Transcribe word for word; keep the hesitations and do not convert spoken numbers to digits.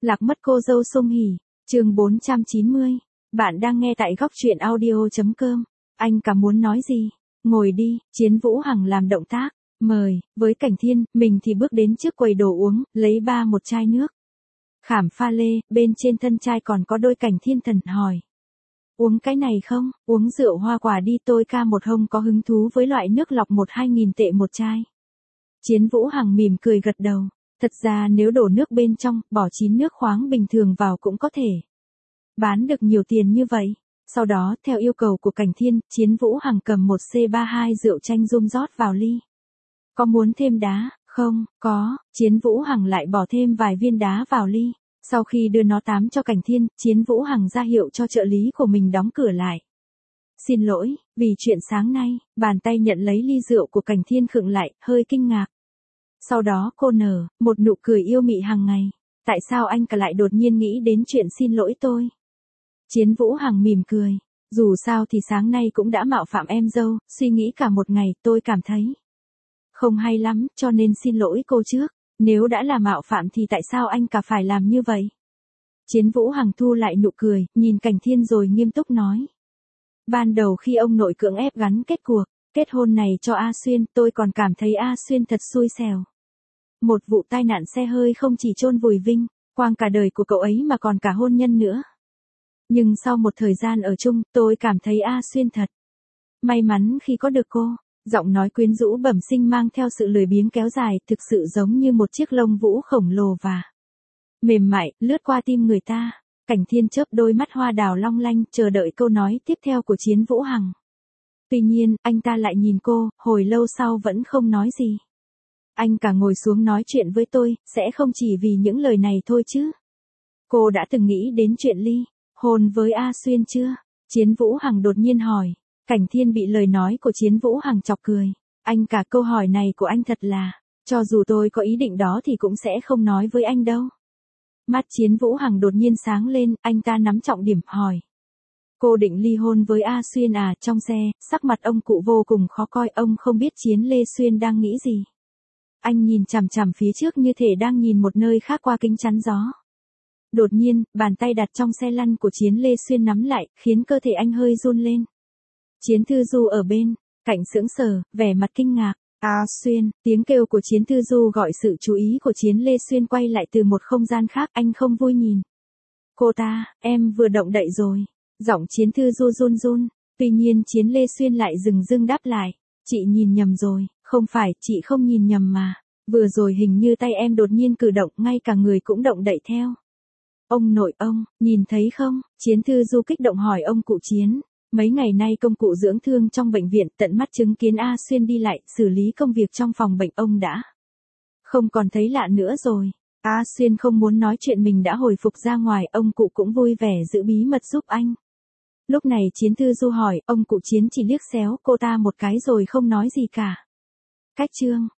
Lạc mất cô dâu Song Hỷ, chương bốn trăm chín mươi. Bạn đang nghe tại góc truyện audio chấm com. Anh cả muốn nói gì? Ngồi đi, Chiến Vũ Hằng làm động tác, mời, với Cảnh Thiên, mình thì bước đến trước quầy đồ uống, lấy ba một chai nước. Khảm pha lê, bên trên thân chai còn có đôi Cảnh Thiên thần hỏi. Uống cái này không? Uống rượu hoa quả đi, tôi ca một hông có hứng thú với loại nước lọc một hai nghìn tệ một chai. Chiến Vũ Hằng mỉm cười gật đầu. Thật ra nếu đổ nước bên trong, bỏ chín nước khoáng bình thường vào cũng có thể bán được nhiều tiền như vậy. Sau đó, theo yêu cầu của Cảnh Thiên, Chiến Vũ Hằng cầm một C ba mươi hai rượu chanh rum rót vào ly. Có muốn thêm đá? Không, có. Chiến Vũ Hằng lại bỏ thêm vài viên đá vào ly. Sau khi đưa nó tám cho Cảnh Thiên, Chiến Vũ Hằng ra hiệu cho trợ lý của mình đóng cửa lại. Xin lỗi, vì chuyện sáng nay, bàn tay nhận lấy ly rượu của Cảnh Thiên khựng lại, hơi kinh ngạc. Sau đó cô nở, một nụ cười yêu mị hàng ngày. Tại sao anh cả lại đột nhiên nghĩ đến chuyện xin lỗi tôi? Chiến Vũ Hằng mỉm cười. Dù sao thì sáng nay cũng đã mạo phạm em dâu, suy nghĩ cả một ngày tôi cảm thấy không hay lắm, cho nên xin lỗi cô trước. Nếu đã là mạo phạm thì tại sao anh cả phải làm như vậy? Chiến Vũ Hằng thu lại nụ cười, nhìn Cảnh Thiên rồi nghiêm túc nói. Ban đầu khi ông nội cưỡng ép gắn kết cuộc, kết hôn này cho A Xuyên, tôi còn cảm thấy A Xuyên thật xui xẻo. Một vụ tai nạn xe hơi không chỉ chôn vùi vinh quang cả đời của cậu ấy mà còn cả hôn nhân nữa. Nhưng sau một thời gian ở chung, tôi cảm thấy A Xuyên thật may mắn khi có được cô. Giọng nói quyến rũ bẩm sinh mang theo sự lười biếng kéo dài, thực sự giống như một chiếc lông vũ khổng lồ và mềm mại, lướt qua tim người ta. Cảnh Thiên chớp đôi mắt hoa đào long lanh, chờ đợi câu nói tiếp theo của Chiến Vũ Hằng. Tuy nhiên, anh ta lại nhìn cô, hồi lâu sau vẫn không nói gì. Anh cả ngồi xuống nói chuyện với tôi, sẽ không chỉ vì những lời này thôi chứ. Cô đã từng nghĩ đến chuyện ly hôn với A Xuyên chưa? Chiến Vũ Hằng đột nhiên hỏi. Cảnh Thiên bị lời nói của Chiến Vũ Hằng chọc cười. Anh cả câu hỏi này của anh thật là, cho dù tôi có ý định đó thì cũng sẽ không nói với anh đâu. Mắt Chiến Vũ Hằng đột nhiên sáng lên, anh ta nắm trọng điểm hỏi. Cô định ly hôn với A Xuyên à? Trong xe, sắc mặt ông cụ vô cùng khó coi, ông không biết Chiến Lê Xuyên đang nghĩ gì. Anh nhìn chằm chằm phía trước như thể đang nhìn một nơi khác qua kính chắn gió. Đột nhiên, bàn tay đặt trong xe lăn của Chiến Lê Xuyên nắm lại, khiến cơ thể anh hơi run lên. Chiến Thư Du ở bên cạnh sững sờ, vẻ mặt kinh ngạc. A Xuyên, tiếng kêu của Chiến Thư Du gọi sự chú ý của Chiến Lê Xuyên quay lại từ một không gian khác, anh không vui nhìn cô ta. Em vừa động đậy rồi. Giọng Chiến Thư Du run run. Tuy nhiên Chiến Lê Xuyên lại dừng dưng đáp lại. Chị nhìn nhầm rồi. Không phải, chị không nhìn nhầm mà. Vừa rồi hình như tay em đột nhiên cử động, ngay cả người cũng động đậy theo. Ông nội ông, nhìn thấy không? Chiến Thư Du kích động hỏi ông cụ Chiến. Mấy ngày nay công cụ dưỡng thương trong bệnh viện, tận mắt chứng kiến A Xuyên đi lại, xử lý công việc trong phòng bệnh, ông đã không còn thấy lạ nữa rồi. A Xuyên không muốn nói chuyện mình đã hồi phục ra ngoài, ông cụ cũng vui vẻ giữ bí mật giúp anh. Lúc này Chiến Thư Du hỏi, ông cụ Chiến chỉ liếc xéo cô ta một cái rồi không nói gì cả. Cách chương